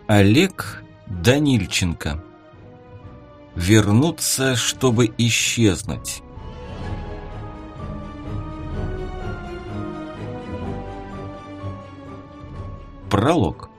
Олег Данильченко. Вернуться, чтобы исчезнуть. Пролог.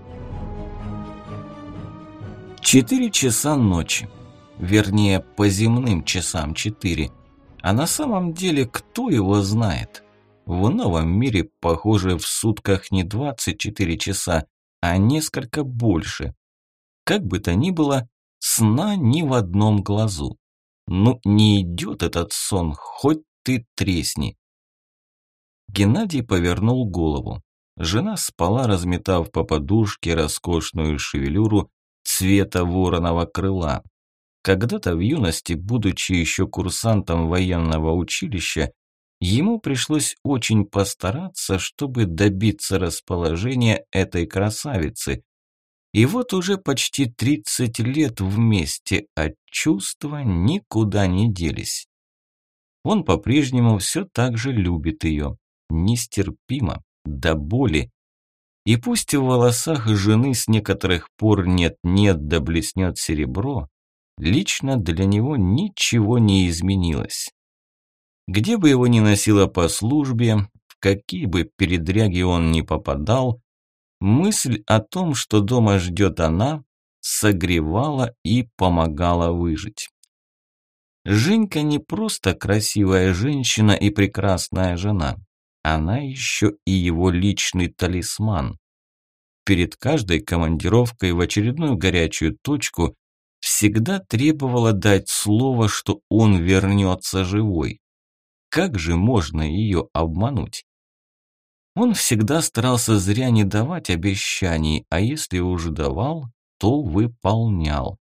4 часа ночи. Вернее, по земным часам 4. А на самом деле, кто его знает? В новом мире, похоже, в сутках не 24 часа, а несколько больше. Как бы то ни было, сна ни в одном глазу. Ну, не идет этот сон, хоть ты тресни. Геннадий повернул голову. Жена спала, разметав по подушке роскошную шевелюру цвета вороного крыла. Когда-то в юности, будучи еще курсантом военного училища, ему пришлось очень постараться, чтобы добиться расположения этой красавицы. И вот уже почти 30 лет вместе, а чувства никуда не делись. Он по-прежнему все так же любит ее, нестерпимо, до боли. И пусть в волосах жены с некоторых пор нет-нет да блеснет серебро, лично для него ничего не изменилось. Где бы его ни носило по службе, в какие бы передряги он ни попадал, мысль о том, что дома ждет она, согревала и помогала выжить. Женька не просто красивая женщина и прекрасная жена, она еще и его личный талисман. Перед каждой командировкой в очередную горячую точку всегда требовала дать слово, что он вернется живой. Как же можно ее обмануть? Он всегда старался зря не давать обещаний, а если уже давал, то выполнял.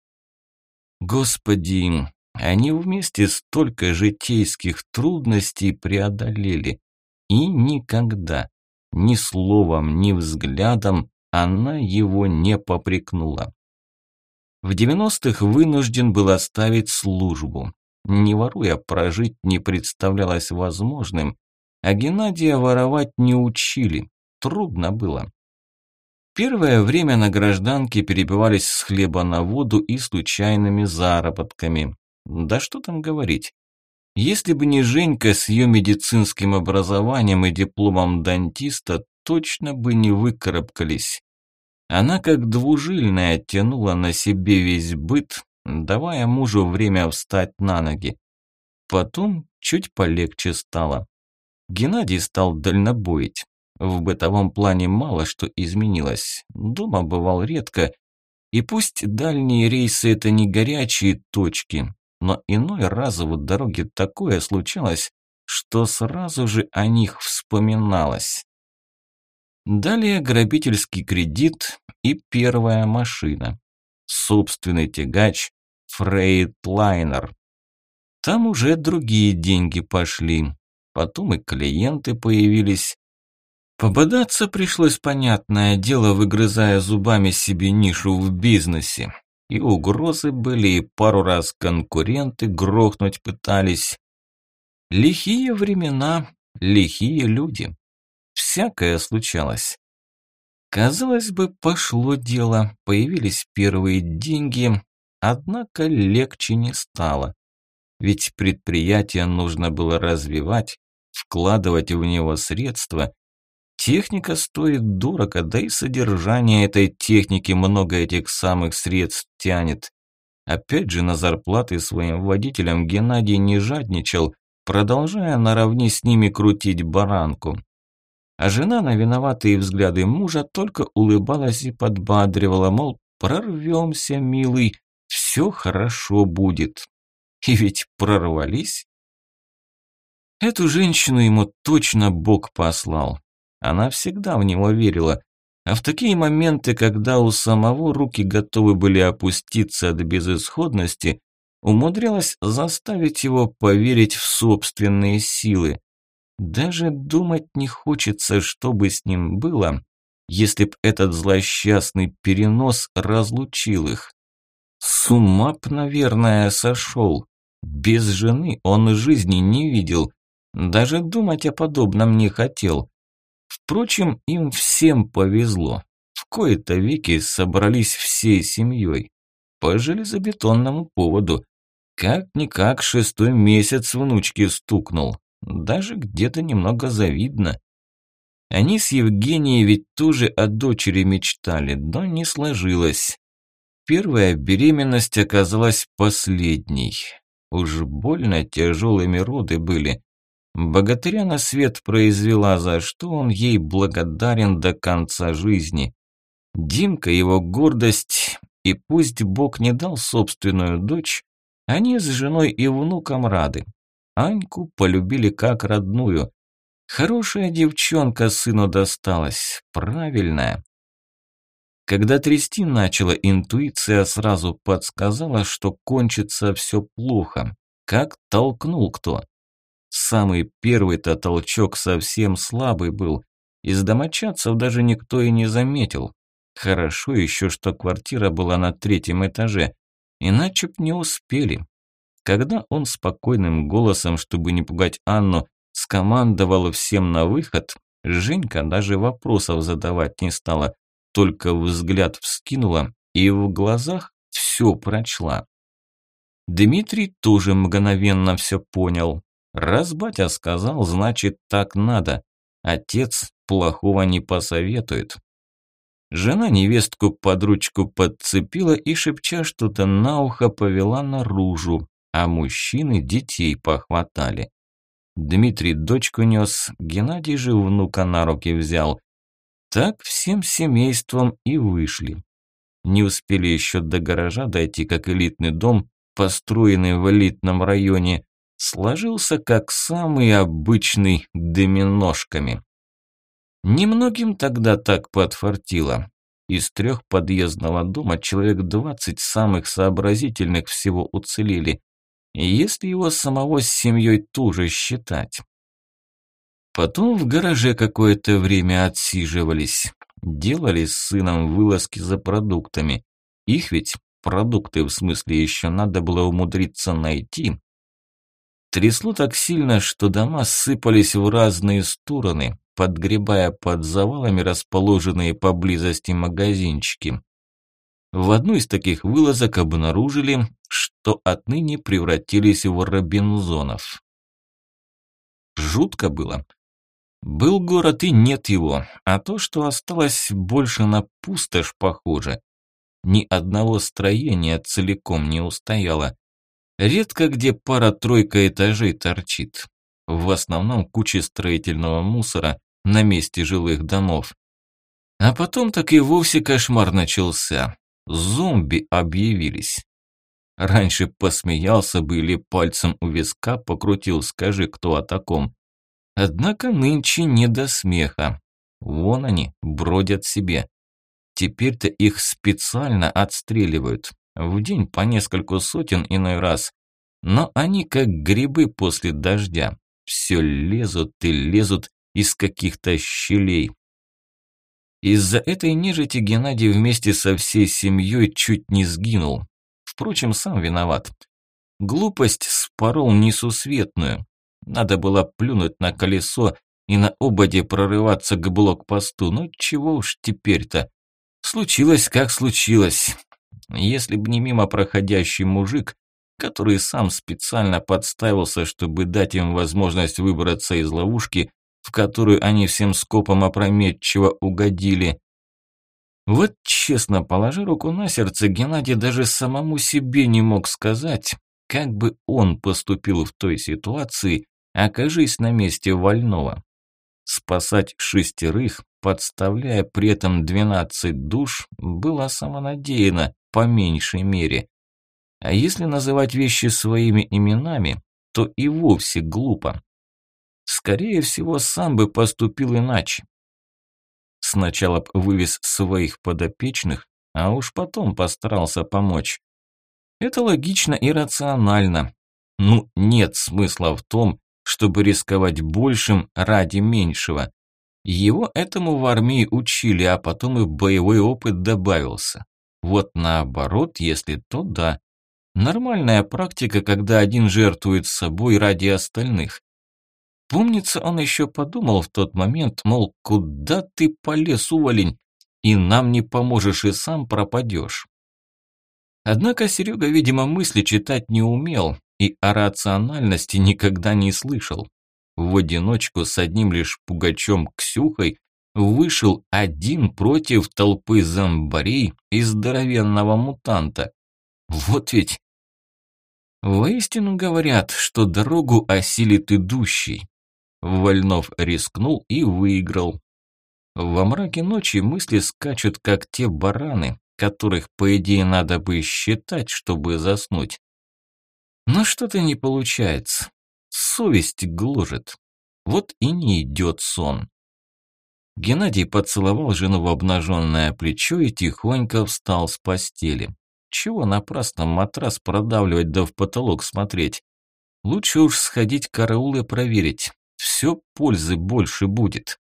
Господи, они вместе столько житейских трудностей преодолели, и никогда, ни словом, ни взглядом она его не попрекнула. В 90-х вынужден был оставить службу. Не воруя, прожить не представлялось возможным, а Геннадия воровать не учили, трудно было. Первое время на гражданке перебивались с хлеба на воду и случайными заработками. Да что там говорить. Если бы не Женька с ее медицинским образованием и дипломом дантиста, точно бы не выкарабкались. Она как двужильная тянула на себе весь быт, давая мужу время встать на ноги. Потом чуть полегче стало. Геннадий стал дальнобоить. В бытовом плане мало что изменилось. Дома бывал редко. И пусть дальние рейсы – это не горячие точки, но иной раз в дороге такое случалось, что сразу же о них вспоминалось. Далее грабительский кредит и первая машина. Собственный тягач Фрейдлайнер. Там уже другие деньги пошли. Потом и клиенты появились. Пободаться пришлось, понятное дело, выгрызая зубами себе нишу в бизнесе. И угрозы были, и пару раз конкуренты грохнуть пытались. Лихие времена, лихие люди. Всякое случалось. Казалось бы, пошло дело, появились первые деньги, однако легче не стало. Ведь предприятие нужно было развивать, вкладывать в него средства. Техника стоит дорого, да и содержание этой техники много этих самых средств тянет. Опять же, на зарплаты своим водителям Геннадий не жадничал, продолжая наравне с ними крутить баранку. А жена на виноватые взгляды мужа только улыбалась и подбадривала, мол, прорвемся, милый, все хорошо будет. И ведь прорвались. Эту женщину ему точно Бог послал. Она всегда в него верила. А в такие моменты, когда у самого руки готовы были опуститься от безысходности, умудрялась заставить его поверить в собственные силы. Даже думать не хочется, что бы с ним было, если б этот злосчастный перенос разлучил их. С ума б, наверное, сошел. Без жены он жизни не видел, даже думать о подобном не хотел. Впрочем, им всем повезло. В кои-то веки собрались всей семьей. По железобетонному поводу. Как-никак 6-й месяц внучке стукнул. Даже где-то немного завидно. Они с Евгенией ведь тоже о дочери мечтали, но не сложилось. Первая беременность оказалась последней. Уж больно тяжелыми роды были. Богатыря на свет произвела, за что он ей благодарен до конца жизни. Димка его гордость, и пусть Бог не дал собственную дочь, они с женой и внуком рады. Аньку полюбили как родную. Хорошая девчонка сыну досталась, правильная. Когда трясти начала, интуиция сразу подсказала, что кончится все плохо. Как толкнул кто. Самый первый-то толчок совсем слабый был. Из домочадцев даже никто и не заметил. Хорошо еще, что квартира была на 3-м этаже. Иначе б не успели. Когда он спокойным голосом, чтобы не пугать Анну, скомандовал всем на выход, Женька даже вопросов задавать не стала. Только взгляд вскинула и в глазах все прочла. Дмитрий тоже мгновенно все понял. Раз батя сказал, значит так надо. Отец плохого не посоветует. Жена невестку под ручку подцепила и, шепча что-то на ухо, повела наружу, а мужчины детей похватали. Дмитрий дочку нес, Геннадий же внука на руки взял. Так всем семейством и вышли. Не успели еще до гаража дойти, как элитный дом, построенный в элитном районе, сложился как самый обычный доминошками. Немногим тогда так подфартило. Из 3-подъездного дома человек 20 самых сообразительных всего уцелели, если его самого с семьей тоже считать. Потом в гараже какое-то время отсиживались. Делали с сыном вылазки за продуктами. Их ведь, продукты в смысле, еще надо было умудриться найти. Трясло так сильно, что дома сыпались в разные стороны, подгребая под завалами расположенные поблизости магазинчики. В одну из таких вылазок обнаружили, что отныне превратились в робинзонов. Жутко было. Был город и нет его, а то, что осталось, больше на пустошь похоже. Ни одного строения целиком не устояло. Редко где пара-тройка этажей торчит. В основном куча строительного мусора на месте жилых домов. А потом так и вовсе кошмар начался. Зомби объявились. Раньше посмеялся бы или пальцем у виска покрутил, скажи, кто о таком. Однако нынче не до смеха. Вон они, бродят себе. Теперь-то их специально отстреливают. В день по нескольку сотен иной раз. Но они как грибы после дождя. Все лезут и лезут из каких-то щелей. Из-за этой нежити Геннадий вместе со всей семьей чуть не сгинул. Впрочем, сам виноват. Глупость спорол несусветную. Надо было плюнуть на колесо и на ободе прорываться к блокпосту. Но чего уж теперь-то. Случилось, как случилось. Если б не мимо проходящий мужик, который сам специально подставился, чтобы дать им возможность выбраться из ловушки, в которую они всем скопом опрометчиво угодили. Вот честно, положа руку на сердце, Геннадий даже самому себе не мог сказать, как бы он поступил в той ситуации, окажись на месте Вольного. Спасать 6, подставляя при этом 12 душ, было самонадеянно, по меньшей мере. А если называть вещи своими именами, то и вовсе глупо. Скорее всего, сам бы поступил иначе. Сначала б вывез своих подопечных, а уж потом постарался помочь. Это логично и рационально. Ну, нет смысла в том, чтобы рисковать большим ради меньшего. Его этому в армии учили, а потом и боевой опыт добавился. Вот наоборот, если то да. Нормальная практика, когда один жертвует собой ради остальных. Помнится, он еще подумал в тот момент, мол, куда ты полез, уволень? и нам не поможешь, и сам пропадешь. Однако Серега, видимо, мысли читать не умел и о рациональности никогда не слышал. В одиночку с одним лишь пугачом Ксюхой вышел один против толпы зомбарей и здоровенного мутанта. Вот ведь. Воистину говорят, что дорогу осилит идущий. Вольнов рискнул и выиграл. Во мраке ночи мысли скачут, как те бараны, которых, по идее, надо бы считать, чтобы заснуть. Но что-то не получается. Совесть гложет. Вот и не идет сон. Геннадий поцеловал жену в обнаженное плечо и тихонько встал с постели. Чего напрасно матрас продавливать да в потолок смотреть? Лучше уж сходить караул и проверить. Все пользы больше будет.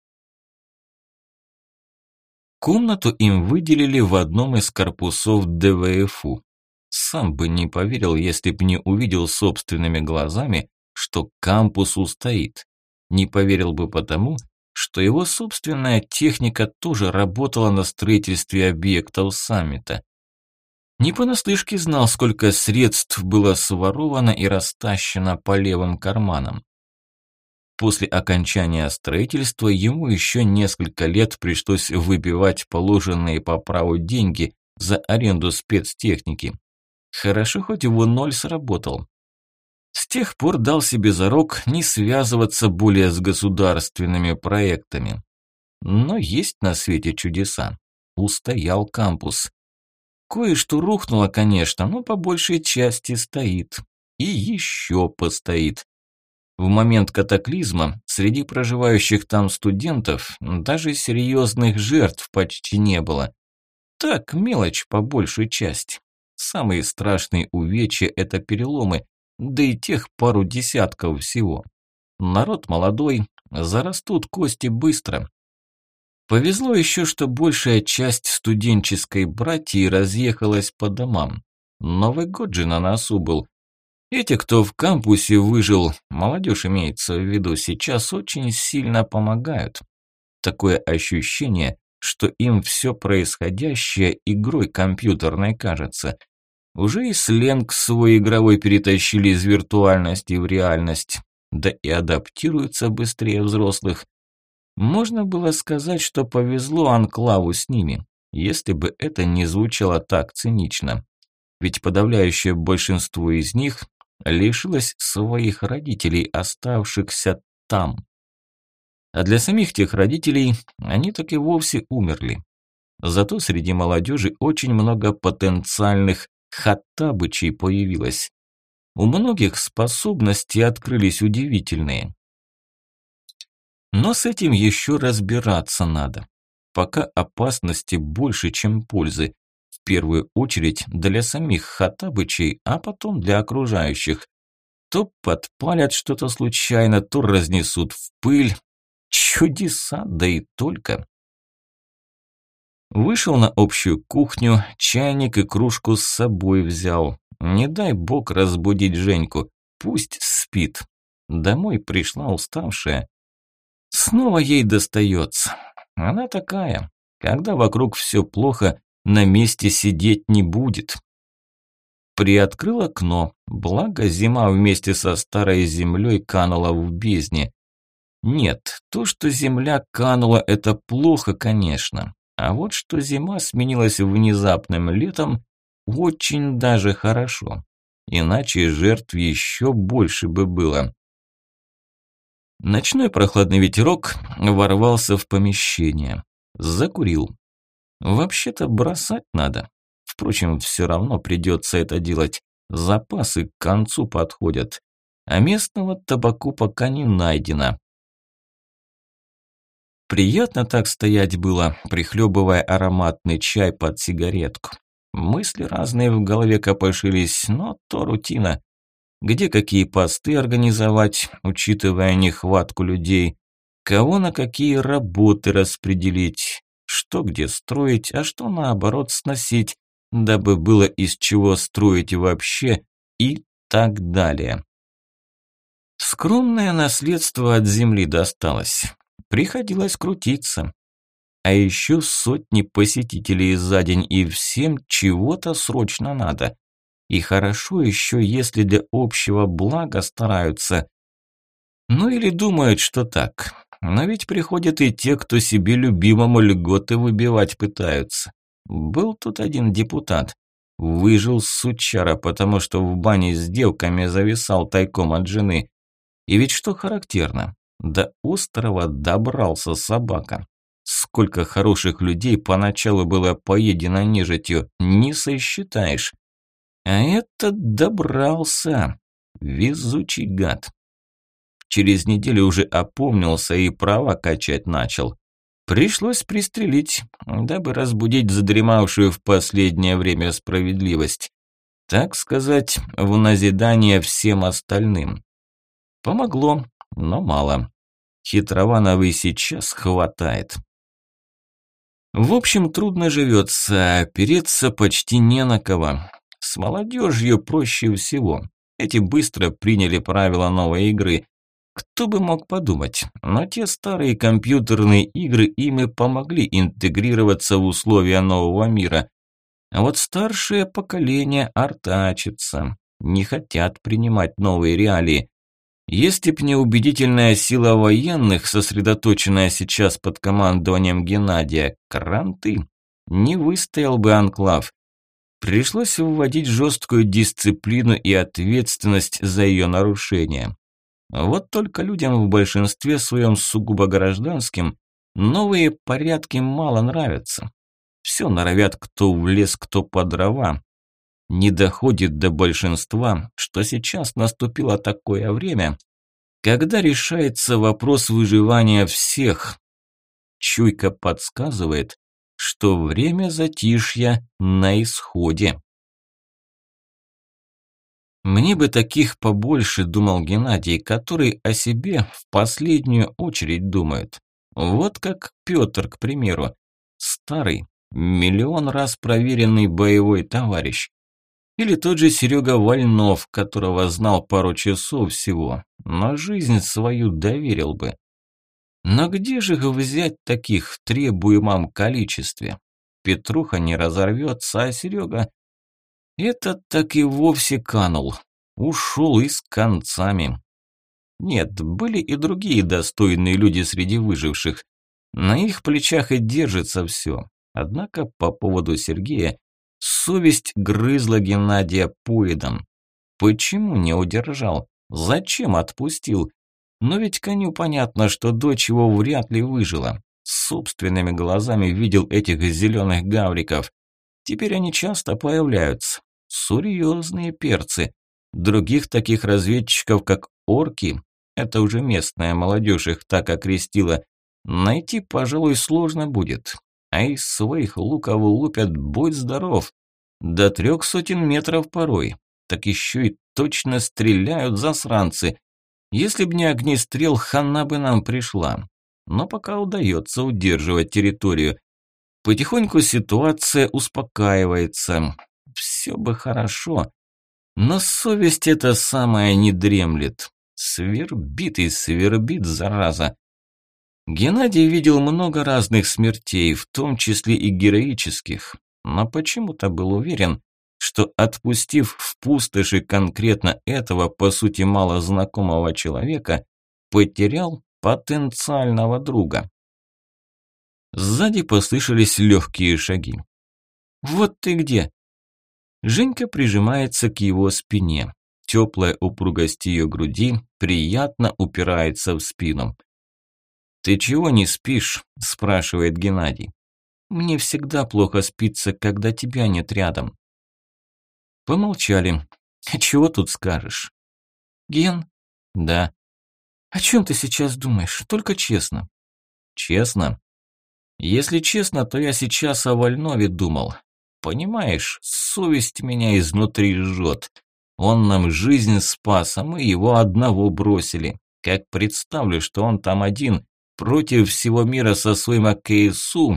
Комнату им выделили в одном из корпусов ДВФУ. Сам бы не поверил, если б не увидел собственными глазами, что кампус устоит. Не поверил бы потому, что его собственная техника тоже работала на строительстве объектов саммита. Не понаслышке знал, сколько средств было своровано и растащено по левым карманам. После окончания строительства ему еще несколько лет пришлось выбивать положенные по праву деньги за аренду спецтехники. Хорошо, хоть его ноль сработал. С тех пор дал себе зарок не связываться более с государственными проектами. Но есть на свете чудеса. Устоял кампус. Кое-что рухнуло, конечно, но по большей части стоит. И еще постоит. В момент катаклизма среди проживающих там студентов даже серьезных жертв почти не было. Так, мелочь по большей части. Самые страшные увечья – это переломы, да и тех пару десятков всего. Народ молодой, зарастут кости быстро. Повезло еще, что большая часть студенческой братьи разъехалась по домам. Новый год же на носу был. Эти, кто в кампусе выжил, молодежь имеется в виду, сейчас очень сильно помогают. Такое ощущение, что им все происходящее игрой компьютерной кажется. Уже и сленг свой игровой перетащили из виртуальности в реальность, да и адаптируются быстрее взрослых. Можно было сказать, что повезло анклаву с ними, если бы это не звучало так цинично. Ведь подавляющее большинство из них лишилось своих родителей, оставшихся там. А для самих тех родителей они так и вовсе умерли. Зато среди молодежи очень много потенциальных хаттабычей появилось. У многих способности открылись удивительные. Но с этим еще разбираться надо. Пока опасности больше, чем пользы. В первую очередь для самих хаттабычей, а потом для окружающих. То подпалят что-то случайно, то разнесут в пыль. Чудеса, да и только. Вышел на общую кухню, чайник и кружку с собой взял. Не дай бог разбудить Женьку, пусть спит. Домой пришла уставшая. Снова ей достается. Она такая, когда вокруг все плохо, на месте сидеть не будет. Приоткрыл окно, благо зима вместе со старой землей канула в бездне. Нет, то, что земля канула, это плохо, конечно. А вот что зима сменилась внезапным летом, очень даже хорошо. Иначе жертв еще больше бы было. Ночной прохладный ветерок ворвался в помещение. Закурил. Вообще-то бросать надо. Впрочем, все равно придется это делать. Запасы к концу подходят. А местного табаку пока не найдено. Приятно так стоять было, прихлебывая ароматный чай под сигаретку. Мысли разные в голове копошились, но то рутина. Где какие посты организовать, учитывая нехватку людей, кого на какие работы распределить, что где строить, а что наоборот сносить, дабы было из чего строить вообще и так далее. Скромное наследство от земли досталось. Приходилось крутиться. а еще сотни посетителей за день, и всем чего-то срочно надо. И хорошо еще, если для общего блага стараются. Ну или думают, что так. Но ведь приходят и те, кто себе любимому льготы выбивать пытаются. Был тут один депутат. Выжил сучара, потому что в бане с девками зависал тайком от жены. И ведь что характерно, до острова добрался собака. Сколько хороших людей поначалу было поедено нежитью, не сосчитаешь. А этот добрался. Везучий гад. Через неделю уже опомнился и права качать начал. Пришлось пристрелить, дабы разбудить задремавшую в последнее время справедливость. Так сказать, в назидание всем остальным. Помогло, но мало. Хитрованов и сейчас хватает. В общем, трудно живется, опереться почти не на кого. С молодежью проще всего. Эти быстро приняли правила новой игры. Кто бы мог подумать, но те старые компьютерные игры им и помогли интегрироваться в условия нового мира. А вот старшее поколение артачится, не хотят принимать новые реалии. Если б не убедительная сила военных, сосредоточенная сейчас под командованием Геннадия, кранты, не выстоял бы анклав. Пришлось вводить жесткую дисциплину и ответственность за ее нарушение. Вот только людям в большинстве своем сугубо гражданским новые порядки мало нравятся. Все норовят кто в лес, кто по дрова. Не доходит до большинства, что сейчас наступило такое время, когда решается вопрос выживания всех. Чуйка подсказывает, что время затишья на исходе. Мне бы таких побольше, думал Геннадий, которые о себе в последнюю очередь думают. Вот как Петр, к примеру. Старый, миллион раз проверенный боевой товарищ. Или тот же Серега Вольнов, которого знал пару часов всего, но жизнь свою доверил бы. Но где же их взять таких в требуемом количестве? Петруха не разорвется, а Серега... Этот так и вовсе канул. Ушел и с концами. Нет, были и другие достойные люди среди выживших. На их плечах и держится все. Однако по поводу Сергея совесть грызла Геннадия поедом. Почему не удержал? Зачем отпустил? Но ведь коню понятно, что дочь его вряд ли выжила. Собственными глазами видел этих зеленых гавриков. Теперь они часто появляются. Серьезные перцы. Других таких разведчиков, как орки, это уже местная молодежь их так окрестила, найти, пожалуй, сложно будет. А из своих луков лупят, будь здоров, до 300 метров порой. Так еще и точно стреляют засранцы. Если б не огнестрел, хана бы нам пришла. Но пока удается удерживать территорию. Потихоньку ситуация успокаивается. Все бы хорошо, но совесть эта самая не дремлет. Свербит и свербит, зараза. Геннадий видел много разных смертей, в том числе и героических, но почему-то был уверен, что отпустив в пустоши конкретно этого, по сути, малознакомого человека, потерял потенциального друга. Сзади послышались легкие шаги. «Вот ты где!» Женька прижимается к его спине. Теплая упругость ее груди приятно упирается в спину. «Ты чего не спишь?» – спрашивает Геннадий. «Мне всегда плохо спится, когда тебя нет рядом». Помолчали. «Чего тут скажешь?» «Ген?» «Да». «О чем ты сейчас думаешь? Только честно». «Честно?» «Если честно, то я сейчас о Вольнове думал. Понимаешь, совесть меня изнутри жжет. Он нам жизнь спас, а мы его одного бросили. Как представлю, что он там один, против всего мира со своим АКСУ.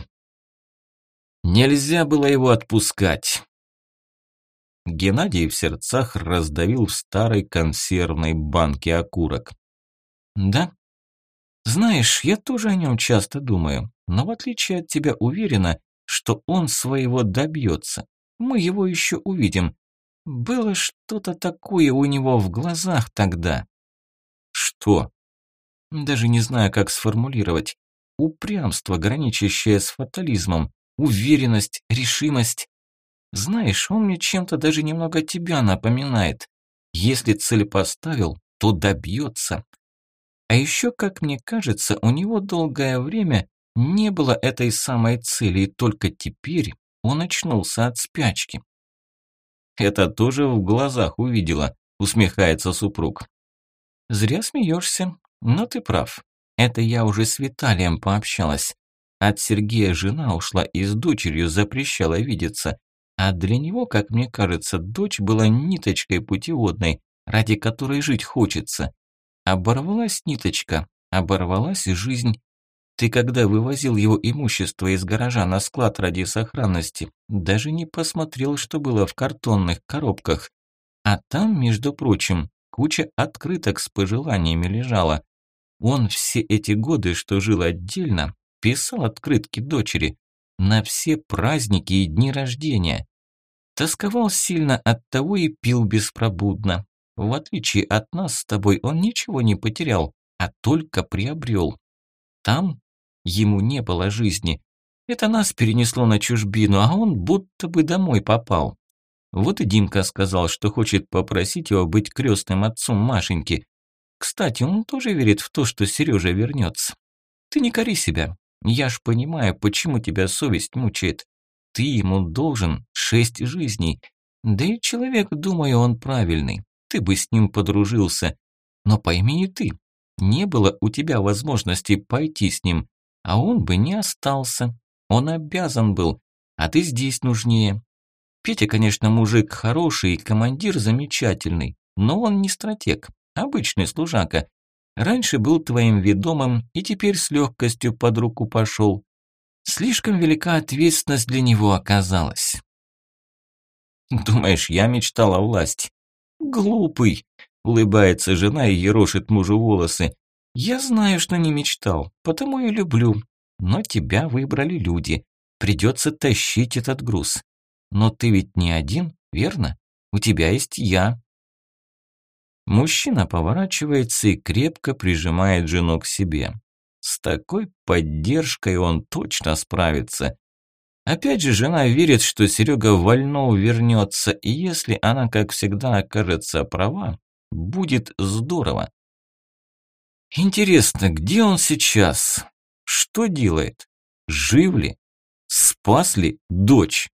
Нельзя было его отпускать». Геннадий в сердцах раздавил в старой консервной банке окурок. «Да? Знаешь, я тоже о нем часто думаю. но в отличие от тебя уверена, что он своего добьется. Мы его еще увидим. Было что-то такое у него в глазах тогда. Что? Даже не знаю, как сформулировать. Упрямство, граничащее с фатализмом, уверенность, решимость. Знаешь, он мне чем-то даже немного тебя напоминает. Если цель поставил, то добьется. А еще, как мне кажется, у него долгое время не было этой самой цели, и только теперь он очнулся от спячки. Это тоже в глазах увидела, усмехается супруг. Зря смеешься, но ты прав. Это я уже с Виталием пообщалась. От Сергея жена ушла и с дочерью запрещала видеться. А для него, как мне кажется, дочь была ниточкой путеводной, ради которой жить хочется. Оборвалась ниточка, оборвалась и жизнь. Ты когда вывозил его имущество из гаража на склад ради сохранности, даже не посмотрел, что было в картонных коробках. А там, между прочим, куча открыток с пожеланиями лежала. Он все эти годы, что жил отдельно, писал открытки дочери на все праздники и дни рождения. Тосковал сильно, оттого и пил беспробудно. В отличие от нас с тобой, он ничего не потерял, а только приобрел. Там ему не было жизни. Это нас перенесло на чужбину, а он будто бы домой попал. Вот и Димка сказал, что хочет попросить его быть крестным отцом Машеньки. Кстати, он тоже верит в то, что Сережа вернется. Ты не кори себя. Я ж понимаю, почему тебя совесть мучает. Ты ему должен 6 жизней. Да и человек, думаю, он правильный. Ты бы с ним подружился. Но пойми и ты, не было у тебя возможности пойти с ним, а он бы не остался. Он обязан был, а ты здесь нужнее. Петя, конечно, мужик хороший и командир замечательный, но он не стратег, обычный служака. Раньше был твоим ведомым и теперь с легкостью под руку пошел. Слишком велика ответственность для него оказалась. Думаешь, я мечтал о власти? Глупый, улыбается жена и ерошит мужу волосы. Я знаю, что не мечтал, потому и люблю. Но тебя выбрали люди. Придется тащить этот груз. Но ты ведь не один, верно? У тебя есть я. Мужчина поворачивается и крепко прижимает жену к себе. С такой поддержкой он точно справится. Опять же, жена верит, что Серега вольно вернется, и если она, как всегда, окажется права, будет здорово. Интересно, где он сейчас? Что делает? Жив ли? Спас ли дочь?